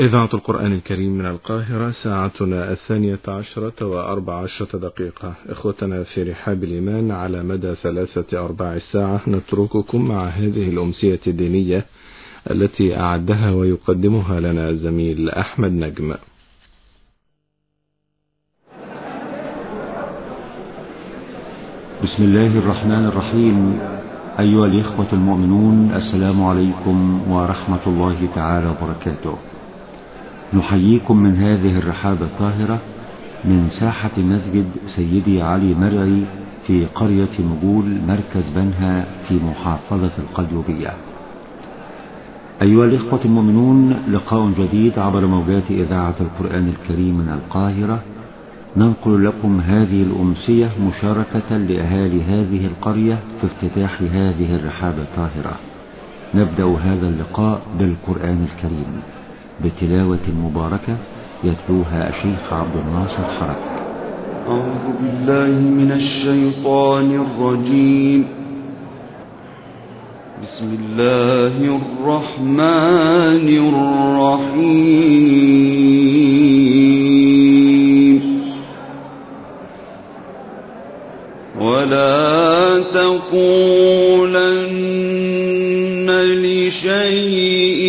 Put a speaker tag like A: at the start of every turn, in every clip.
A: إذاعة القرآن الكريم من القاهرة، ساعتنا 12:14 إخوتنا في رحاب الإيمان، على مدى 3-4 ساعة نترككم مع هذه الأمسية الدينية التي أعدها ويقدمها لنا الزميل أحمد نجم.
B: بسم الله الرحمن الرحيم. أيها الإخوة المؤمنون، السلام عليكم ورحمة الله تعالى وبركاته. نحييكم من هذه الرحاب الطاهرة من ساحة مسجد سيدي علي مرعي في قرية مجول، مركز بنها في محافظة القليوبية. أيها الإخوة المؤمنون، لقاء جديد عبر موجات إذاعة القرآن الكريم من القاهرة. ننقل لكم هذه الأمسية مشاركة لأهالي هذه القرية في افتتاح هذه الرحاب الطاهرة. نبدأ هذا اللقاء بالقرآن الكريم بتلاوة مباركة يتلوها الشيخ عبد الناصر حرك.
C: أعوذ بالله من الشيطان الرجيم. بسم الله الرحمن الرحيم. ولا تقولن لشيء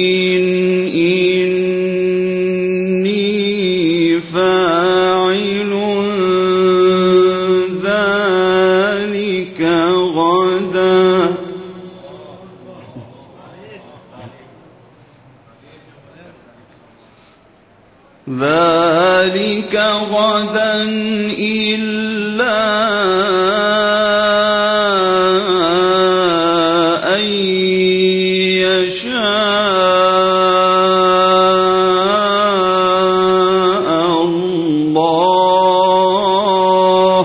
C: إني فاعل ذلك غدا. إلا أن يشاء الله.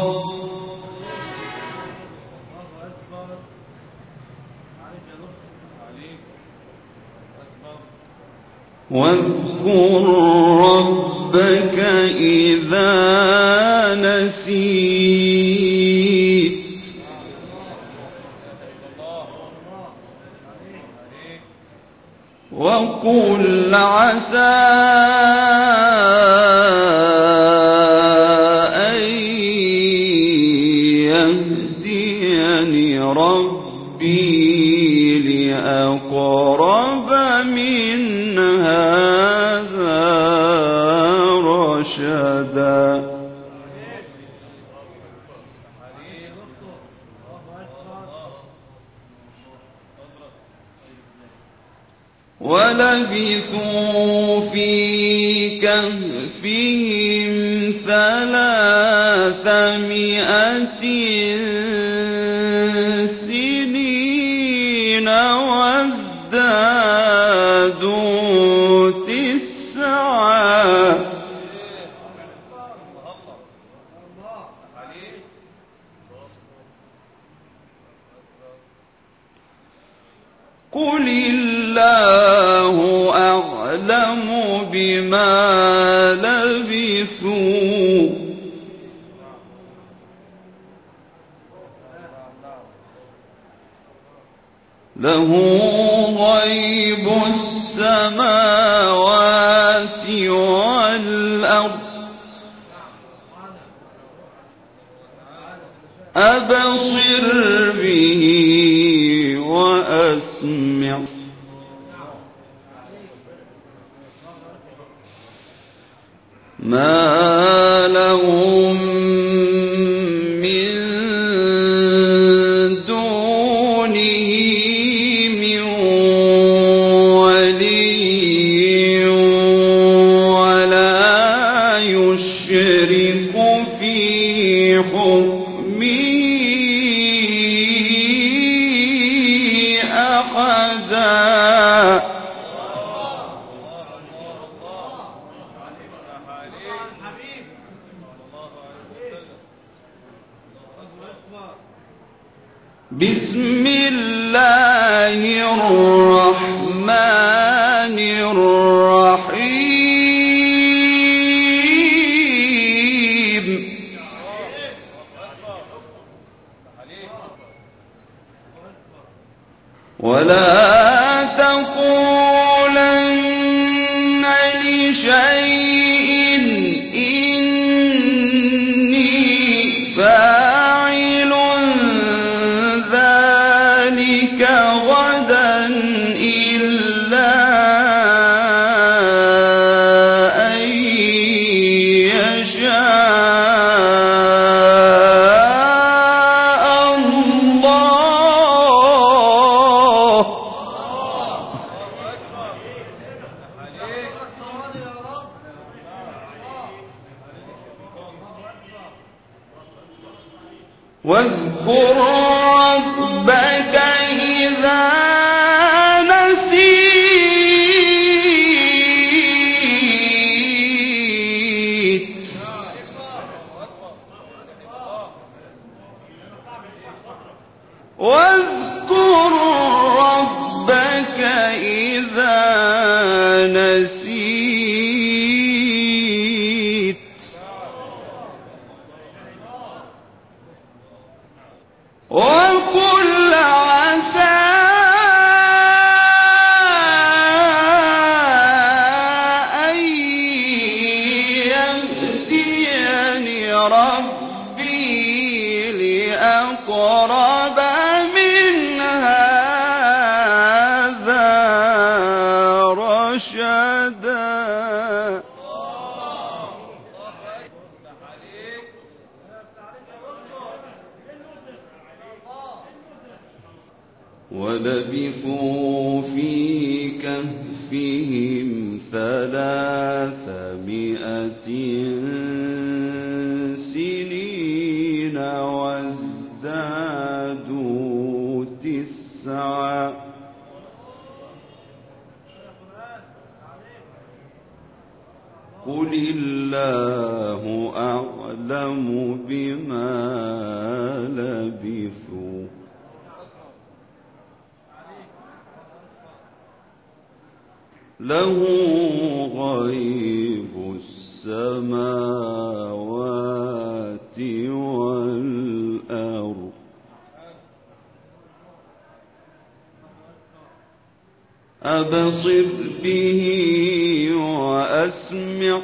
C: واذكر ربك إذا نسيت. وقل عسى أن يهديني ربي لأقرب من هذا رشدا. ولبثوا في كهفهم 300 سنين وازدادوا 9. قل الله أعلم بما لبثوا. له غيب السماوات والأرض. أبصر به وأسمع. ما لهم من دونه من ولي ولا يشرك في حكمه أحدا. بسم الله الرحمن الرحيم. ولا تقولن واذكر ربك إذا نسيت واذكر ربك إذا نسيت وقل عسى أن يهديني ربي لأقرب من هذا رشدا. ولبثوا في كهفهم 300 سنين وازدادوا 9 قل الله أعلم بما لبثوا له غيب السماوات والأرض أبصر به وأسمع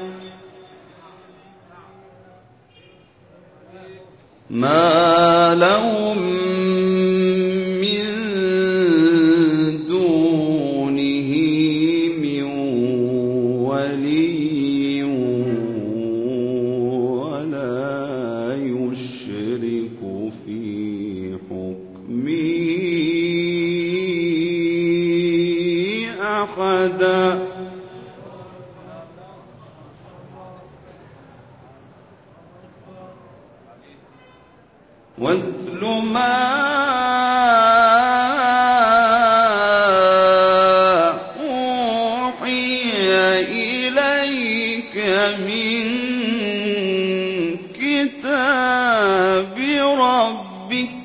C: ما لهم من دونه من ولي ولا يشرك في حكمه أحدا. واتل ما أوحي إليك من كتاب ربك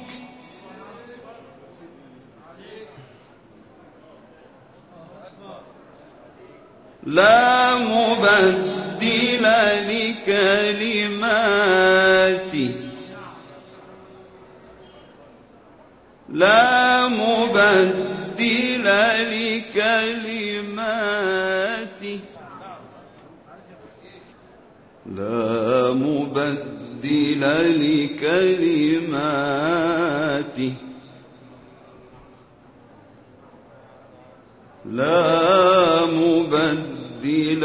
C: لا مبدل لكلماته لا مبدل لكلماته لا مبدل لكلماته لا مبدل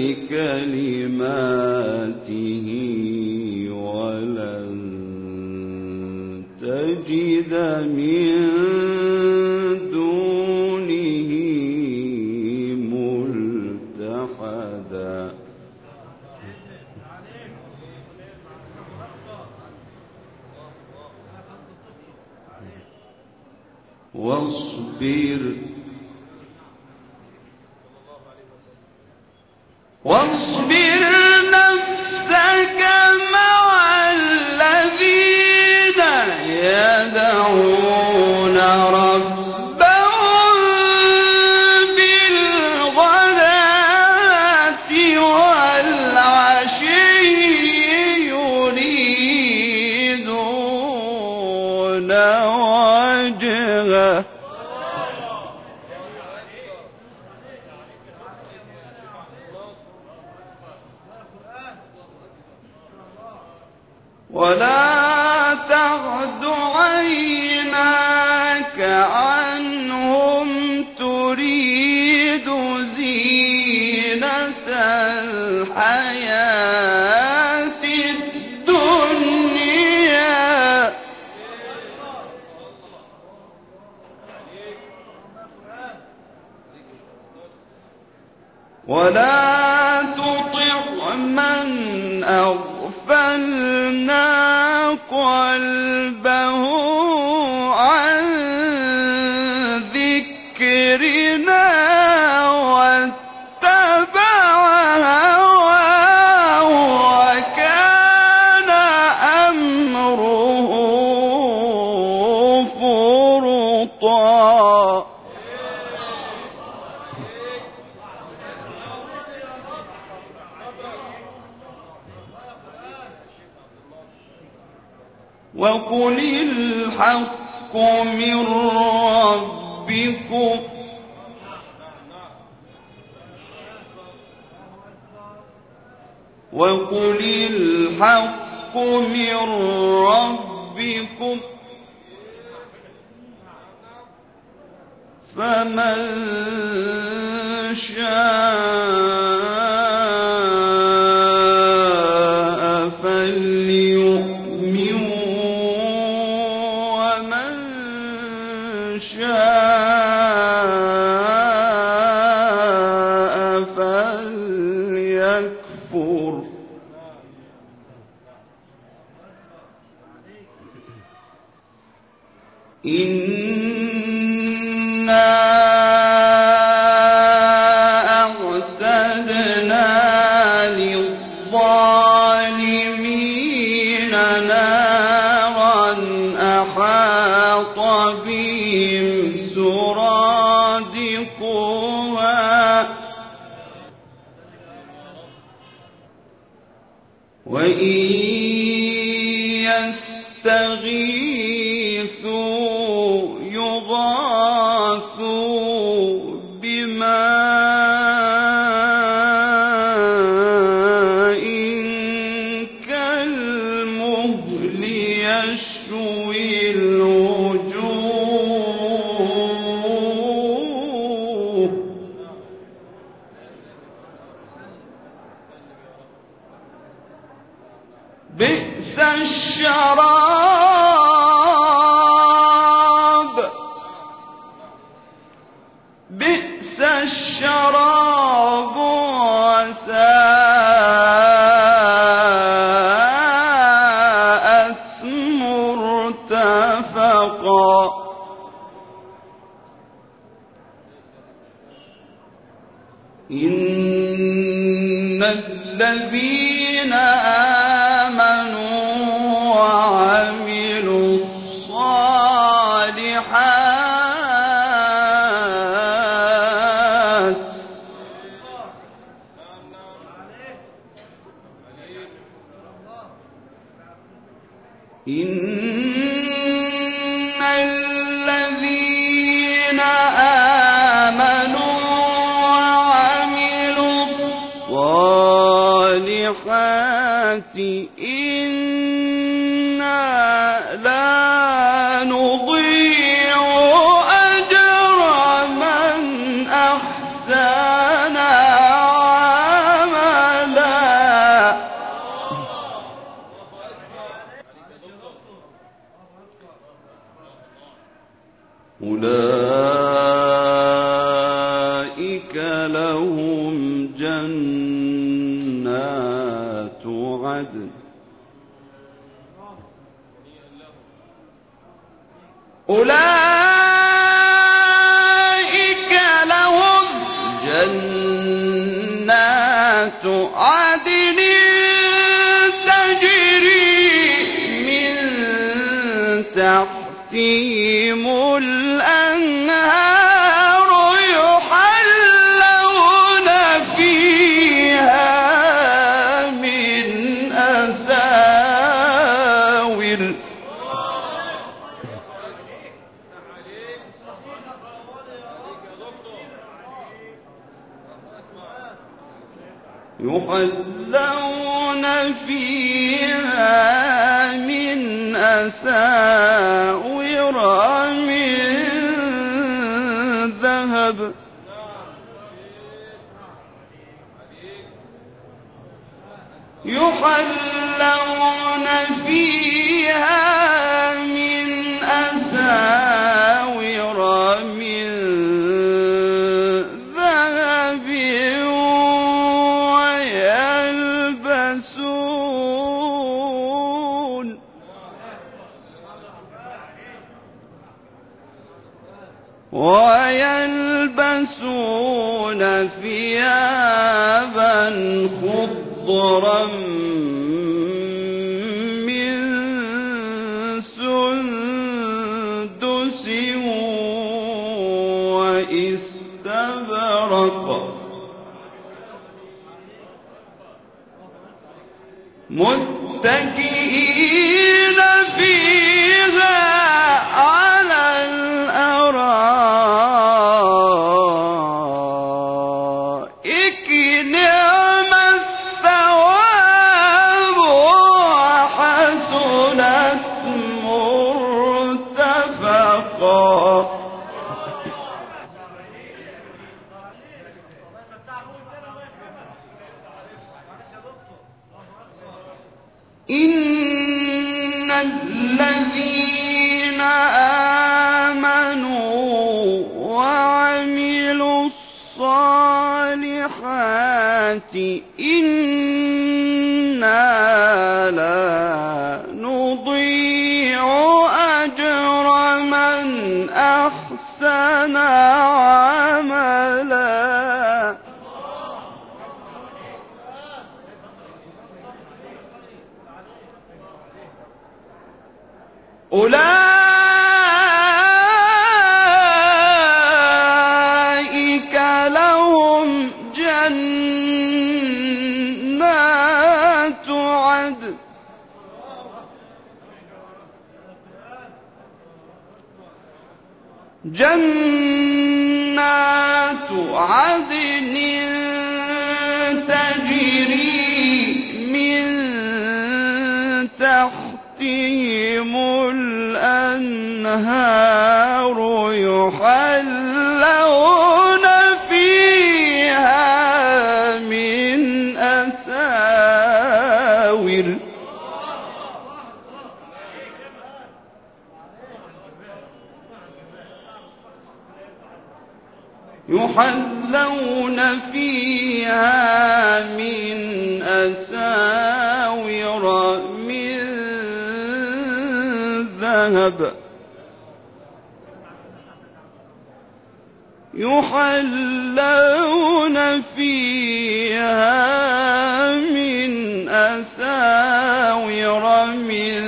C: لكلماته ولن تجد من دونه ملتحدا. واصبر نفسك مع الذين يدعون ربهم بالغداة والعشي يريدون وجهه ولا تعد عيناك عنهم تريد زينة الحياة الدنيا ولا تطع من أغفلنا قلبه عن ذكرنا واتبع هواه وكان أمره فرطا. وقل الحق من ربكم وقل الحق من ربكم فمن شاء فليؤمن ومن شاء فليكفر. إنا أعتدنا للظالمين نارا أحاط بهم سرادقها وإن يستغيثوا يغاثوا بماء كالمهل يشوي الوجوه بئس الشراب وساءت مرتفقا. إن الذين آمنوا وعملوا الصالحات إن الذين آمنوا وعملوا الصالحات إنا لا نضيع أجر من أحسن عملا. أولئك لهم جنات عدن أولئك لهم جنات عدن تجري من تحتهم الأنهار يحلون فيها من أساور يحلون فيها من أساور من ذهب يحلون فيها من أساور من ذهب ويلبسون خضرا من سندس واستبرق متكئين فيها على الأرائك نعم الثواب وحسنت مرتفقا. إن الذين آمنوا وعملوا الصالحات إنا لا نضيع أجر من أحسن عملا. أولئك لهم جنات عدن تجري من تحتهم الأنهار يحلون فيها من أساور من ذهب يحلون فيها من أساور من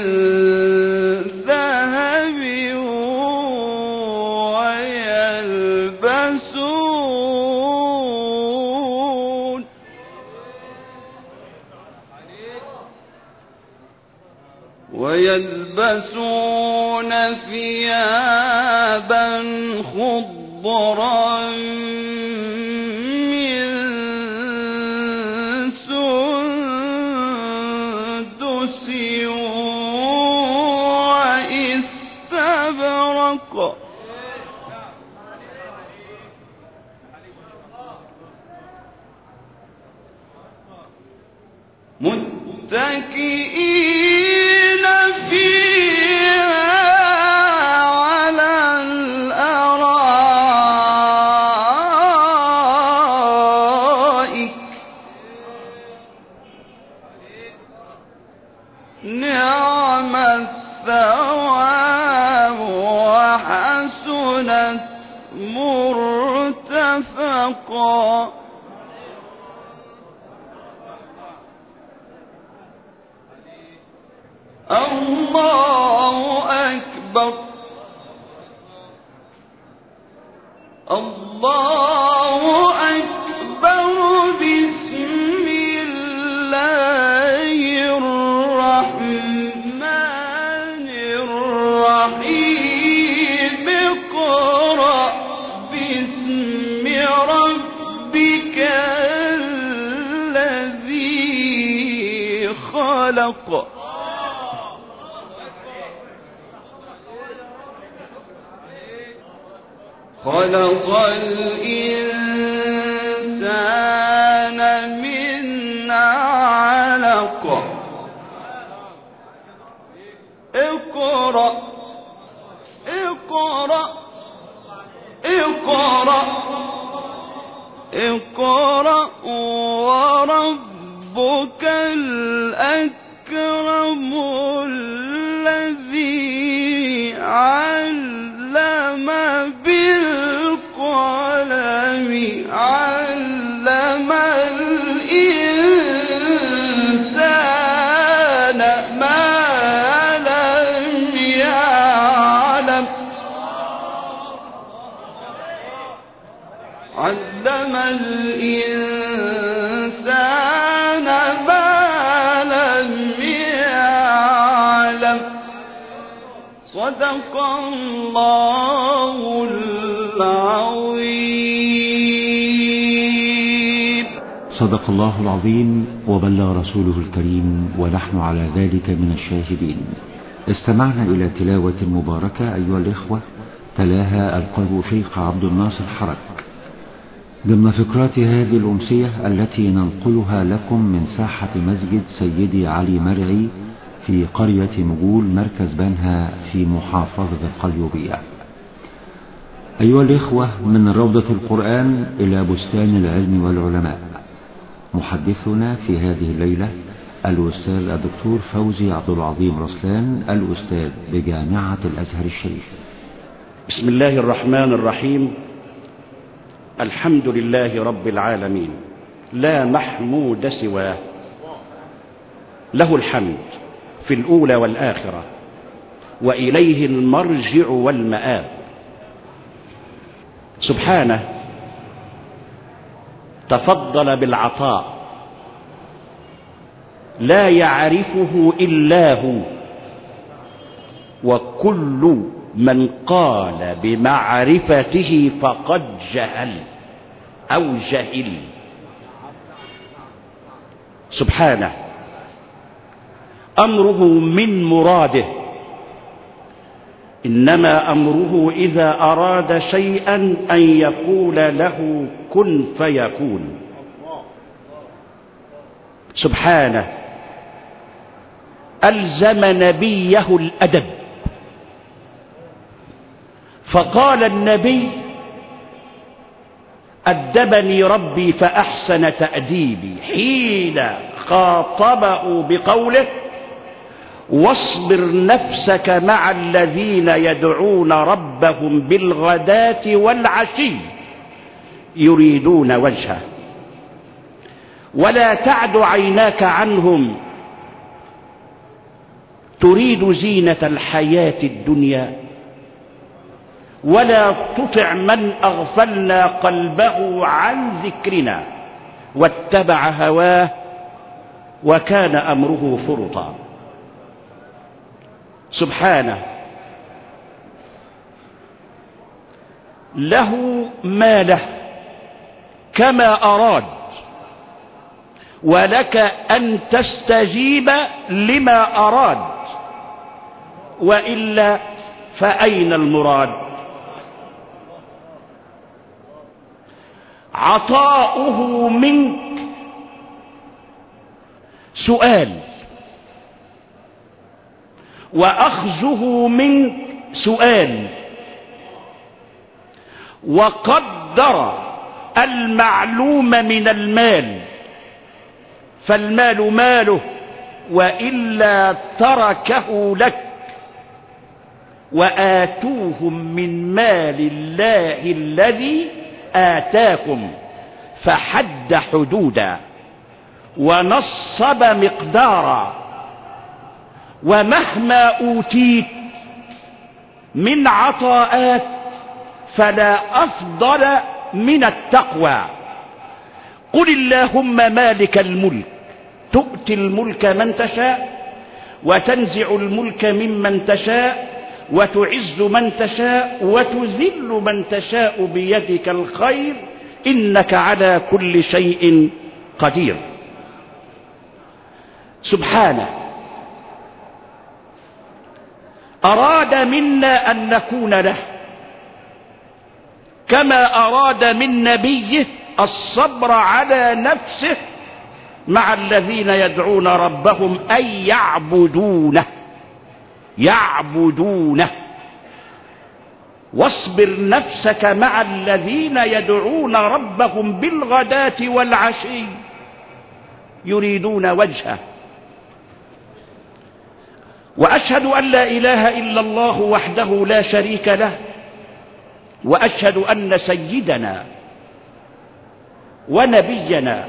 C: ذهب ويلبسون ثيابا خضرا من سندس واستبرق متكئين فيها على الأرائك نعم الثواب وحسنت مرتفقا. الله أكبر الله أكبر بسم الله الرحمن الرحيم اقرأ باسم ربك الذي خلق خلق الإنسان من علق اقرأ اقرأ اقرأ اقرأ وربك الأكرم الذي علم بالقلم علم الإنسان صدق الله العظيم.
B: صدق الله العظيم وبلغ رسوله الكريم ونحن على ذلك من الشاهدين. استمعنا إلى تلاوة مباركة أيها الإخوة تلاها القارئ شيخ عبد الناصر حرك ضمن فقرات هذه الأمسية التي ننقلها لكم من ساحة مسجد سيدي علي مرعي في قرية مجول مركز بنها في محافظة القليوبية. أيها الإخوة، من روضة القرآن إلى بستان العلم والعلماء. محدثنا في هذه الليلة الأستاذ الدكتور فوزي عبد العظيم رسلان، الأستاذ بجامعة الأزهر الشريف.
D: بسم الله الرحمن الرحيم. الحمد لله رب العالمين، لا محمود سواه، له الحمد في الأولى والآخرة، وإليه المرجع والمآب. سبحانه تفضل بالعطاء لا يعرفه إلا هو، وكل من قال بمعرفته فقد جهل أو جهل. سبحانه أمره من مراده، إنما أمره إذا أراد شيئا أن يقول له كن فيكون. سبحانه ألزم نبيه الأدب، فقال النبي أدبني ربي فأحسن تأديبي، حين خاطبه بقوله واصبر نفسك مع الذين يدعون ربهم بالغداة والعشي يريدون وجهه ولا تعد عيناك عنهم تريد زينة الحياة الدنيا ولا تطع من أغفلنا قلبه عن ذكرنا واتبع هواه وكان أمره فرطا. سبحانه له ما له كما أراد، ولك أن تستجيب لما أراد، وإلا فأين المراد؟ عطاؤه منك سؤال، وأخذه منك سؤال، وقدر المعلوم من المال، فالمال ماله وإلا تركه لك، وآتوهم من مال الله الذي آتاكم، فحد حدودا ونصب مقدارا. ومهما أوتيت من عطاءات فلا أفضل من التقوى. قل اللهم مالك الملك تؤتي الملك من تشاء وتنزع الملك ممن تشاء وتعز من تشاء وتذل من تشاء بيدك الخير إنك على كل شيء قدير. سبحانه أراد منا أن نكون له، كما أراد من نبيه الصبر على نفسه مع الذين يدعون ربهم أن يعبدونه. واصبر نفسك مع الذين يدعون ربهم بالغداة والعشي يريدون وجهه. وأشهد أن لا إله إلا الله وحده لا شريك له، وأشهد أن سيدنا ونبينا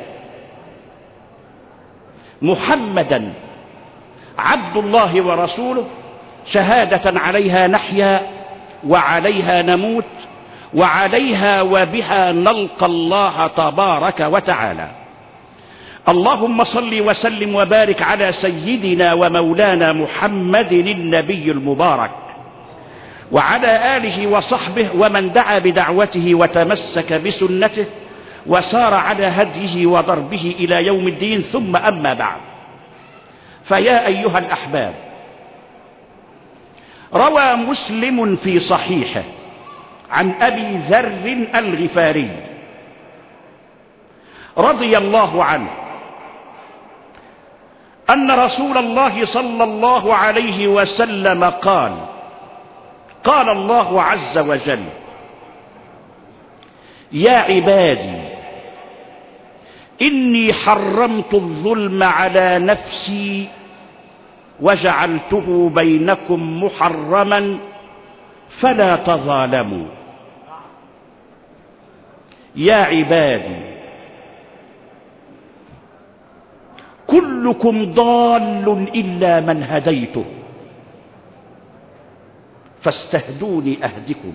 D: محمدا عبد الله ورسوله، شهادة عليها نحيا وعليها نموت وعليها وبها نلقى الله تبارك وتعالى. اللهم صل وسلم وبارك على سيدنا ومولانا محمد النبي المبارك وعلى آله وصحبه ومن دعا بدعوته وتمسك بسنته وسار على هديه وضربه إلى يوم الدين. ثم أما بعد، فيا أيها الأحباب، روى مسلم في صحيحه عن أبي ذر الغفاري رضي الله عنه أن رسول الله صلى الله عليه وسلم قال: قال الله عز وجل: يا عبادي إني حرمت الظلم على نفسي وجعلته بينكم محرما فلا تظالموا. يا عبادي كلكم ضال إلا من هديته فاستهدوني أهدكم.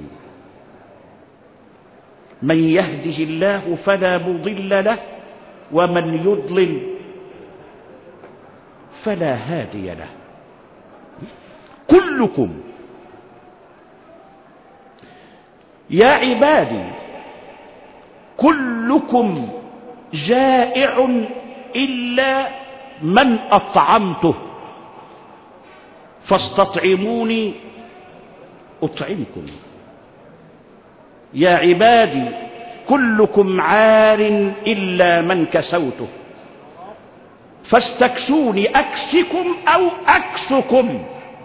D: من يهده الله فلا مضل له ومن يضلل فلا هادي له. كلكم. يا عبادي كلكم جائع إلا من أطعمته فاستطعموني أطعمكم. يا عبادي كلكم عار إلا من كسوته فاستكسوني أكسكم أو أكسكم.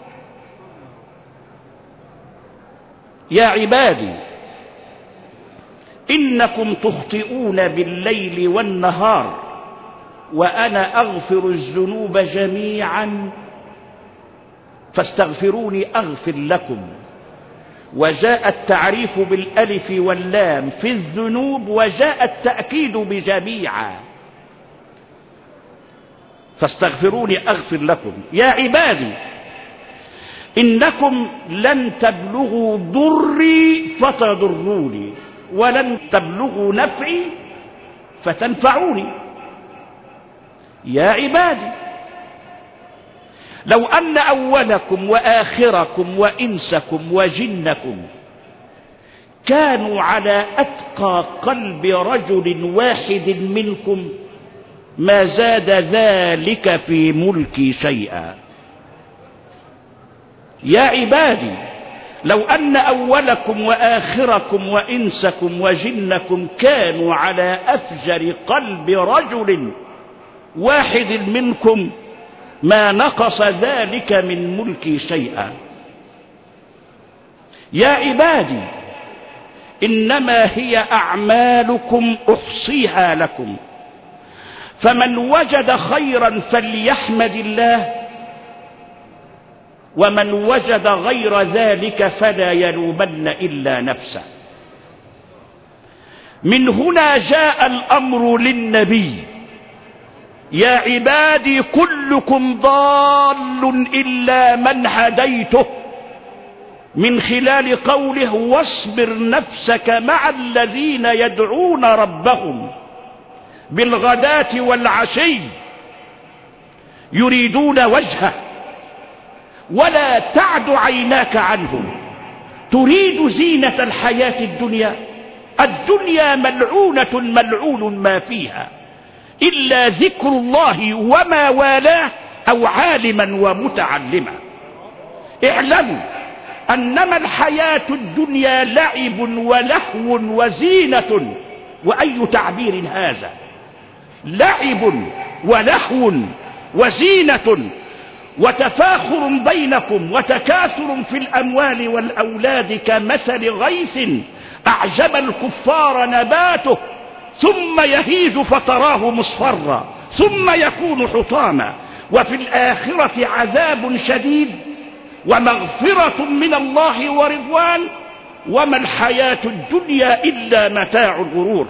D: يا عبادي إنكم تخطئون بالليل والنهار وأنا أغفر الذنوب جميعا فاستغفروني أغفر لكم. وجاء التعريف بالألف واللام في الذنوب وجاء التأكيد بجميعا. فاستغفروني أغفر لكم. يا عبادي إنكم لن تبلغوا ضري فتضروني ولن تبلغوا نفعي فتنفعوني. يا عبادي لو أن أولكم وآخركم وإنسكم وجنكم كانوا على أتقى قلب رجل واحد منكم ما زاد ذلك في ملكي شيئا. يا عبادي لو أن أولكم وآخركم وإنسكم وجنكم كانوا على أفجر قلب رجل واحد منكم ما نقص ذلك من ملكي شيئا. يا عبادي إنما هي أعمالكم أحصيها لكم فمن وجد خيرا فليحمد الله ومن وجد غير ذلك فلا يلومن إلا نفسه. من هنا جاء الأمر للنبي: يا عبادي كلكم ضال إلا من هديته، من خلال قوله: واصبر نفسك مع الذين يدعون ربهم بالغداة والعشي يريدون وجهه ولا تعد عيناك عنهم تريد زينة الحياة الدنيا. الدنيا ملعونة ملعون ما فيها إلا ذكر الله وما والاه أو عالما ومتعلما. اعلموا أنما الحياة الدنيا لعب ولهو وزينة. وأي تعبير هذا؟ لعب ولهو وزينة وتفاخر بينكم وتكاثر في الأموال والأولاد كمثل غيث أعجب الكفار نباته ثم يهيج فتراه مصفرا ثم يكون حطاما وفي الآخرة عذاب شديد ومغفرة من الله ورضوان وما الحياة الدنيا إلا متاع الغرور.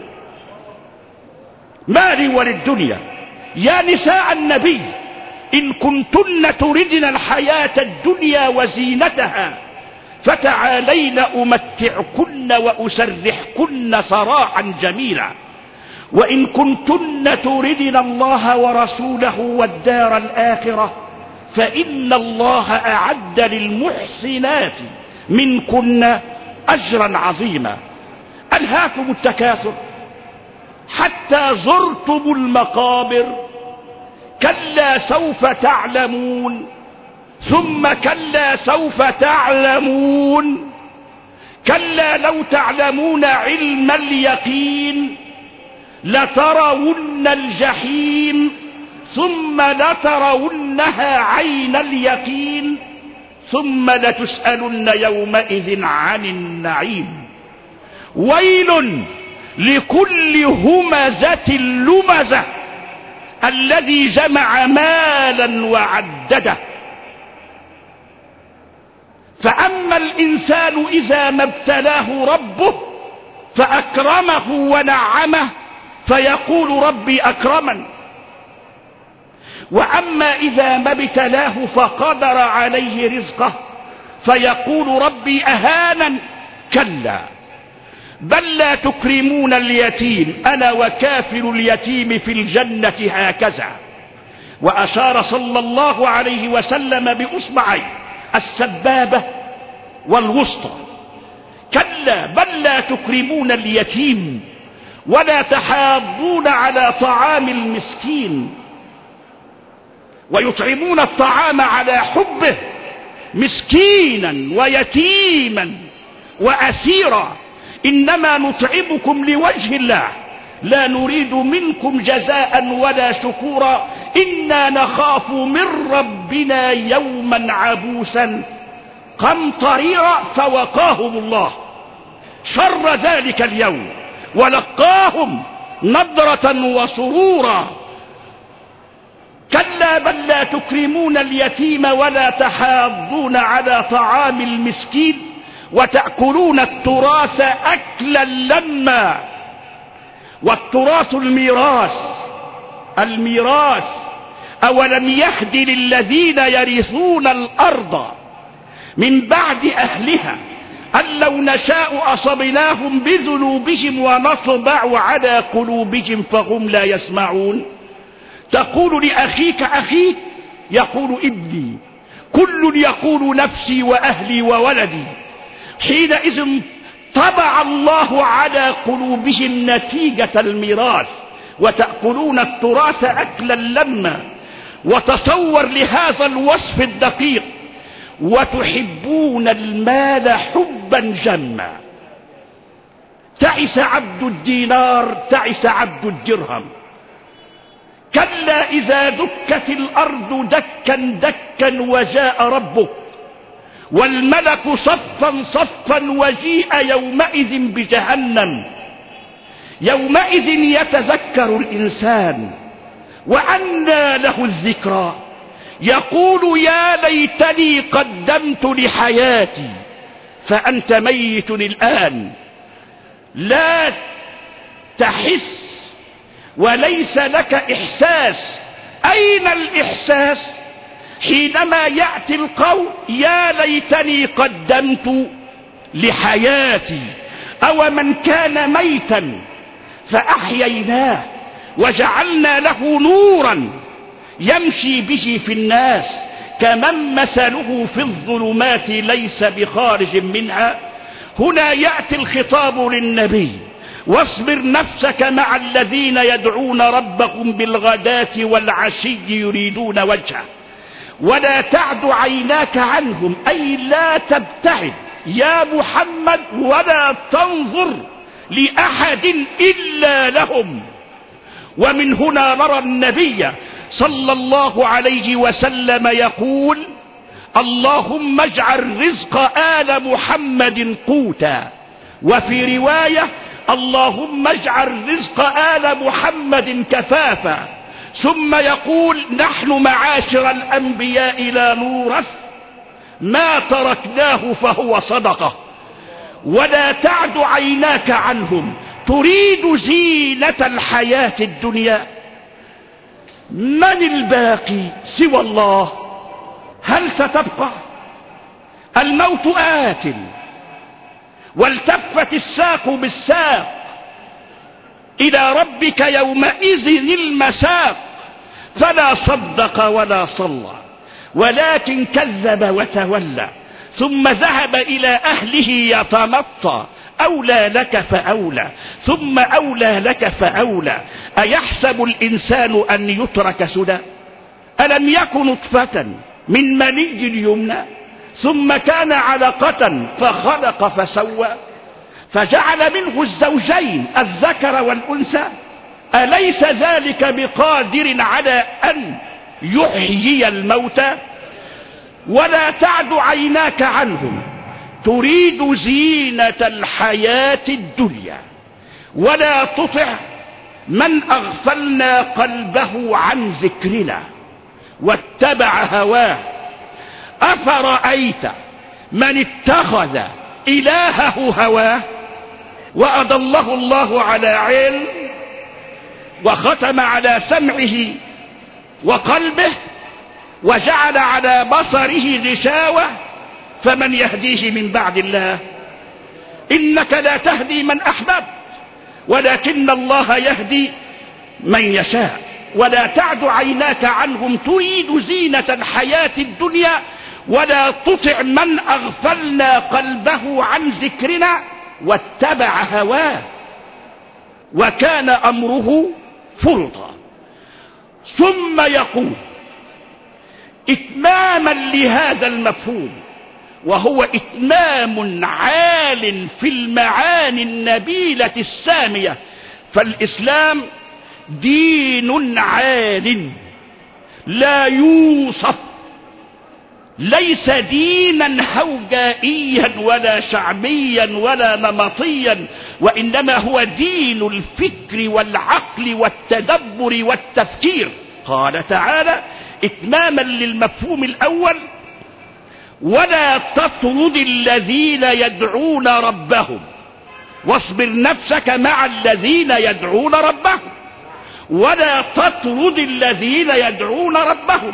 D: ما لي وللدنيا يا نساء النبي إن كنتن تردن الحياة الدنيا وزينتها فتعالين أمتعكن وأسرحكن سراحا جميلا. وإن كنتن تردن الله ورسوله والدار الآخرة فإن الله أعد للمحسنات منكن أجرا عظيما. ألهاكم التكاثر حتى زرتم المقابر، كلا سوف تعلمون ثم كلا سوف تعلمون، كلا لو تعلمون علم اليقين لترون الجحيم ثم لترونها عين اليقين ثم لتسألن يومئذ عن النعيم. ويل لكل همزة لمزة الذي جمع مالا وعدده. فأما الإنسان إذا ما ابتلاه ربه فأكرمه ونعمه فيقول ربي أكرمن، وأما إذا ما ابتلاه فقدر عليه رزقه فيقول ربي أهانن. كلا بل لا تكرمون اليتيم، أنا وكافل اليتيم في الجنة هكذا. وأشار صلى الله عليه وسلم بإصبعيه السبابة والوسطى. كلا بل لا تكرمون اليتيم ولا تحاضون على طعام المسكين ويطعمون الطعام على حبه مسكينا ويتيما وأسيرا، إنما نطعمكم لوجه الله لا نريد منكم جزاء ولا شكورا إنا نخاف من ربنا يوما عبوسا قمطريرا. فوقاهم الله شر ذلك اليوم ولقاهم نضرة وسرورا. كلا بل لا تكرمون اليتيم ولا تحاضون على طعام المسكين وتأكلون التراث أكلا لما. والتراث الميراث. أولم يهد للذين يرثون الأرض من بعد أهلها أن لو نشاء أصبناهم بذنوبهم ونطبع على قلوبهم فهم لا يسمعون. تقول لأخيك أخيك، يقول ابني، كل يقول نفسي وأهلي وولدي. حينئذ طبع الله على قلوبهم نتيجة الميراث. وتأكلون التراث أكلا لما. وتصور لهذا الوصف الدقيق: وتحبون المال حبا جما. تعس عبد الدينار، تعس عبد الدرهم. كلا إذا دكت الأرض دكا دكا وجاء ربك والملك صفا صفا وجيء يومئذ بجهنم. يومئذ يتذكر الإنسان وأنى له الذكرى، يقول يا ليتني قدمت لحياتي. فأنت ميت الآن لا تحس وليس لك إحساس. أين الإحساس؟ حينما يأتي القول يا ليتني قدمت لحياتي. أو من كان ميتا فأحييناه وجعلنا له نورا يمشي به في الناس كمن مثله في الظلمات ليس بخارج منها. هنا يأتي الخطاب للنبي: واصبر نفسك مع الذين يدعون ربهم بالغداة والعشي يريدون وجهه ولا تعد عيناك عنهم، أي لا تبتعد يا محمد ولا تنظر لأحد إلا لهم. ومن هنا نرى النبي صلى الله عليه وسلم يقول: اللهم اجعل رزق آل محمد قوتا. وفي رواية: اللهم اجعل رزق آل محمد كفافا. ثم يقول: نحن معاشر الأنبياء لا نورث ما تركناه فهو صدقة. ولا تعد عيناك عنهم تريد زينة الحياة الدنيا. من الباقي سوى الله؟ هل ستبقى؟ الموت آت والتفت الساق بالساق إلى ربك يومئذ المساق. فلا صدق ولا صلى ولكن كذب وتولى ثم ذهب إلى أهله يتمطى. أولى لك فأولى، ثم أولى لك فأولى. أيحسب الإنسان أن يترك سدى؟ ألم يكن نطفة من مني يمنى ثم كان علقة فخلق فسوى فجعل منه الزوجين الذكر والأنثى. أليس ذلك بقادر على أن يحيي الموتى؟ ولا تعد عيناك عنهم تريد زينة الحياة الدنيا ولا تطع من أغفلنا قلبه عن ذكرنا واتبع هواه. أفرأيت من اتخذ إلهه هواه وأضله الله على علم وختم على سمعه وقلبه وجعل على بصره غشاوة فمن يهديه من بعد الله؟ إنك لا تهدي من أحببت ولكن الله يهدي من يشاء. ولا تعد عيناك عنهم تريد زينة الحياة الدنيا ولا تطع من أغفلنا قلبه عن ذكرنا واتبع هواه وكان أمره فرطا. ثم يقول إتماما لهذا المفهوم، وهو إتمام عال في المعاني النبيلة السامية، فالإسلام دين عال لا يوصف، ليس دينا هوجائيا ولا شعبيا ولا نمطيا، وإنما هو دين الفكر والعقل والتدبر والتفكير. قال تعالى إتماما للمفهوم الأول: ولا تطرد الذين يدعون ربهم، واصبر نفسك مع الذين يدعون ربهم. ولا تطرد الذين يدعون ربهم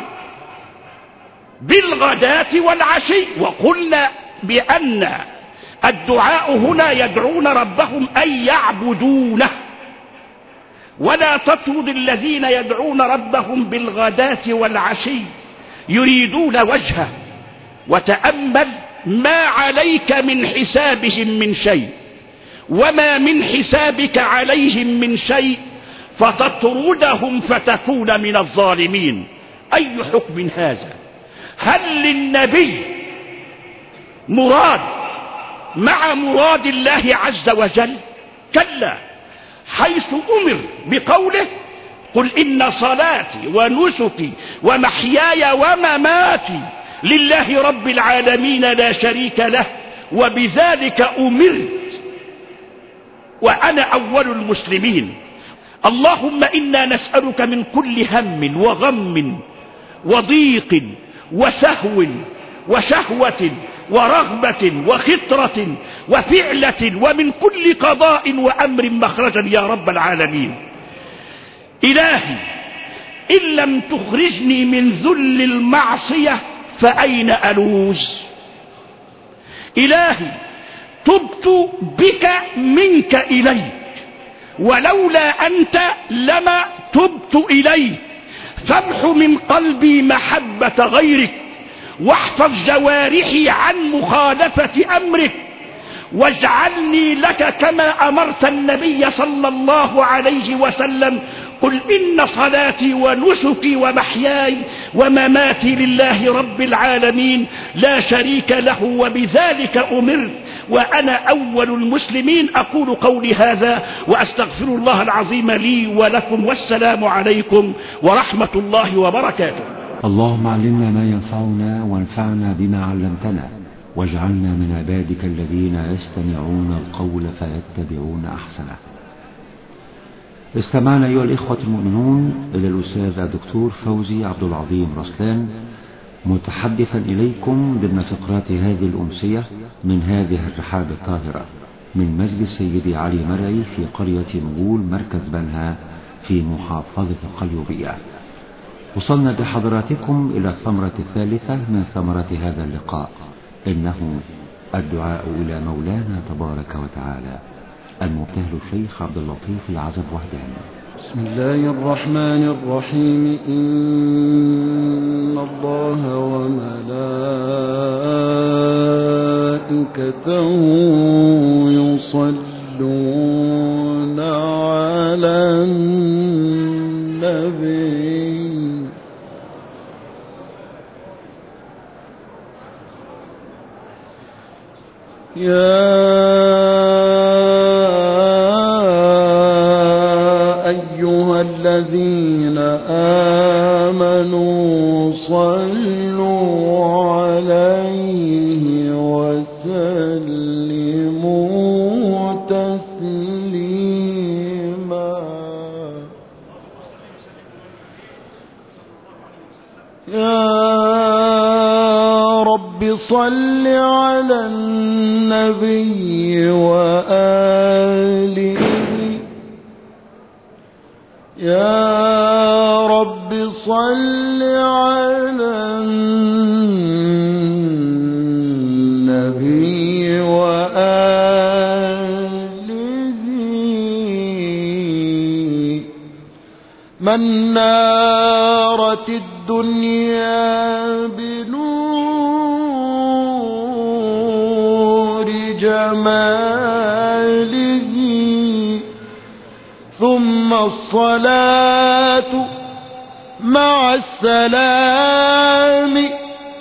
D: بالغداة والعشي. وقلنا بأن الدعاء هنا يدعون ربهم أي يعبدونه. ولا تطرد الذين يدعون ربهم بالغداة والعشي يريدون وجهه. وتأمل ما عليك من حسابهم من شيء وما من حسابك عليهم من شيء فتطردهم فتكون من الظالمين. أي حكم هذا؟ هل للنبي مراد مع مراد الله عز وجل؟ كلا، حيث أمر بقوله: قل إن صلاتي ونسكي ومحياي ومماتي لله رب العالمين لا شريك له وبذلك أمرت وأنا أول المسلمين. اللهم إنا نسألك من كل هم وغم وضيق وسهو وشهوة ورغبة وخطرة وفعلة ومن كل قضاء وأمر مخرجا يا رب العالمين. إلهي، إن لم تخرجني من ذل المعصية فأين ألوز؟ إلهي، تبت بك منك إليك، ولولا أنت لما تبت إليك. فامح من قلبي محبة غيرك، واحفظ جوارحي عن مخالفة أمرك، واجعلني لك كما أمرت النبي صلى الله عليه وسلم: قل إن صلاتي ونسكي ومحياي ومماتي لله رب العالمين لا شريك له وبذلك أمرت وأنا أول المسلمين. أقول قولي هذا وأستغفر الله العظيم لي ولكم، والسلام عليكم ورحمة الله وبركاته.
B: اللهم علمنا ما ينفعنا وانفعنا بما علمتنا، واجعلنا من عبادك الذين يستمعون القول فيتبعون أحسنه. استمعنا أيها الإخوة المؤمنون إلى الأستاذ الدكتور فوزي عبد العظيم رسلان متحدثا إليكم ضمن فقرات هذه الأمسية من هذه الرحاب الطاهرة من مسجد سيدي علي مرعي في قرية مغول مركز بنها في محافظة القليوبية. وصلنا بحضراتكم إلى الثمرة الثالثة من ثمرات هذا اللقاء، إنه الدعاء إلى مولانا تبارك وتعالى. المبتهل الشيخ عبد اللطيف العزب وحداني.
E: بسم الله الرحمن الرحيم. إن الله وملائكته يا أيها الذين آمنوا صلوا عليه وسلموا تسليما. يا رب صل على النبي وآله. يا رب صل على النبي وآله. من نارت الدنيا بنور جماله ثم الصلاة مع السلام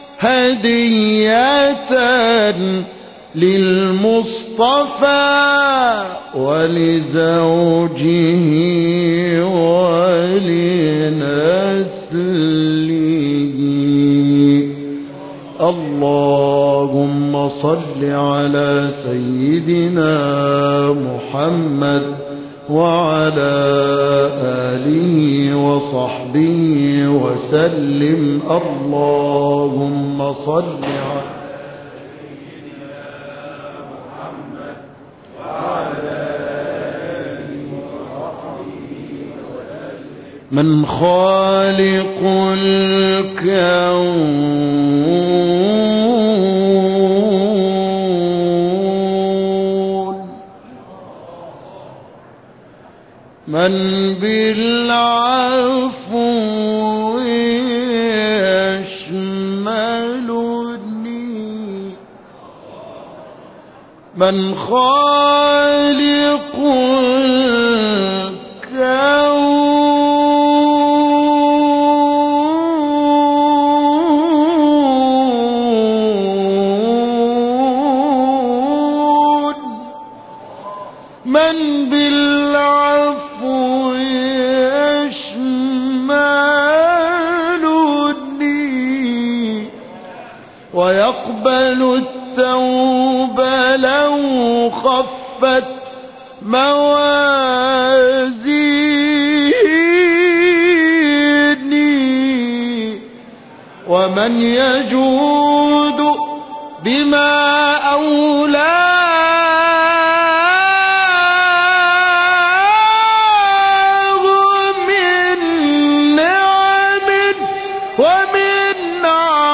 E: هدية للمصطفى ولزوجه ولنسله. اللهم صل على سيدنا محمد وعلى آله وصحبه وسلم. اللهم صل على سيدنا محمد وعلى آله وصحبه وسلم. من خالق الكون من بالعفو يشملني. من خالق الكون من بالعفو يشملني ويقبل التوبة لو خفت موازيني. ومن يجود بما أولى ومن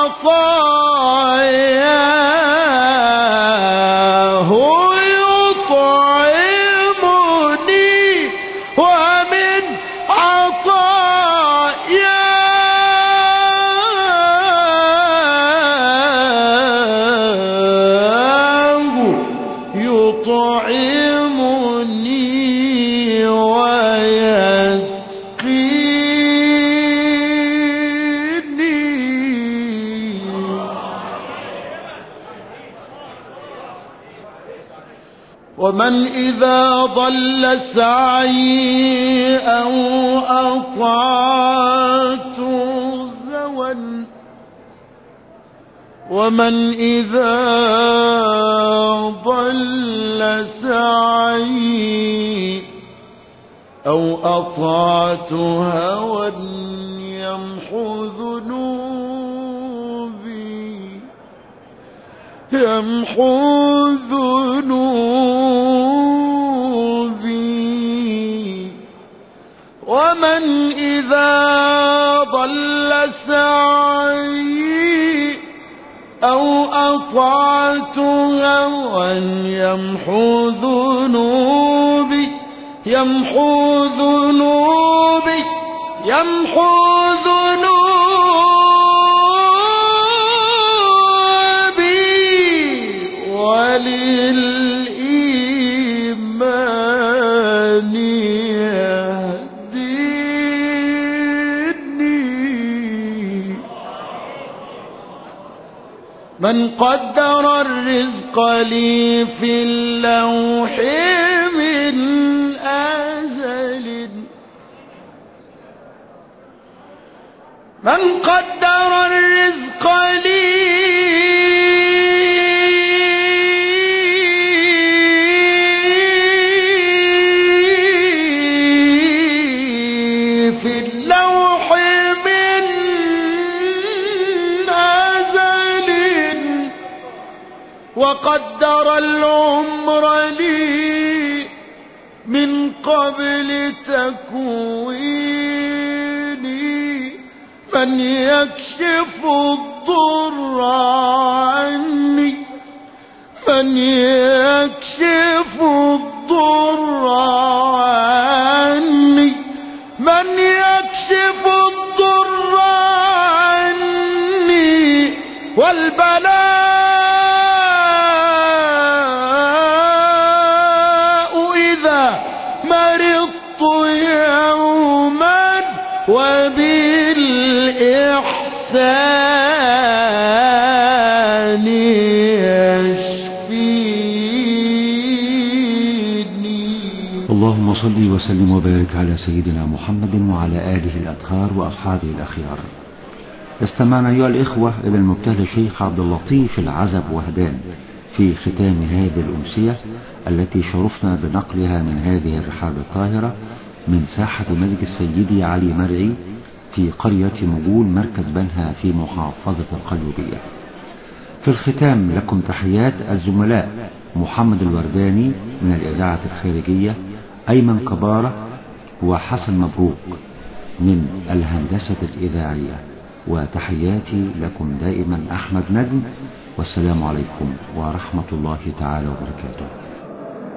E: عطاياه يطعمني ومن عطاياه يطعمني ومن إذا ضل سعي أو أطعت زوى. ومن إذا ضل سعي أو أطعت هوى يمحو ذنوبي. ومن إذا ضل سعي أو أطعت هوى يمحو ذنوبي وللإيمان يهديني. من قدر الرزق لي في اللوح من أزل من قدر الرزق لي في اللوح من أزل وقدر العمر لي من قبل تكويني من يكشف الضر عني من يكشف الضر عني من يكشف الضر عني والبلاء إذا مرضت يوما وبالإحسان يشفيني.
B: اللهم صل وسلم وبارك على سيدنا محمد وعلى آله الأطهار وأصحابه الأخيار. استمعنا أيها الإخوة إلى المبتهل الشيخ عبد اللطيف العزب وهدان في ختام هذه الأمسية التي شرفنا بنقلها من هذه الرحاب الطاهرة من ساحة مسجد السيدي علي مرعي في قرية مجول مركز بنها في محافظة القليوبية. في الختام لكم تحيات الزملاء محمد الورداني من الإذاعة الخارجية، أيمن كبارة وحسن مبروك من الهندسة الإذاعية، وتحياتي لكم دائما أحمد نجم، والسلام عليكم ورحمة الله تعالى وبركاته.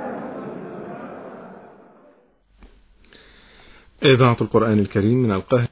A: إذاعة القرآن الكريم من القاهرة.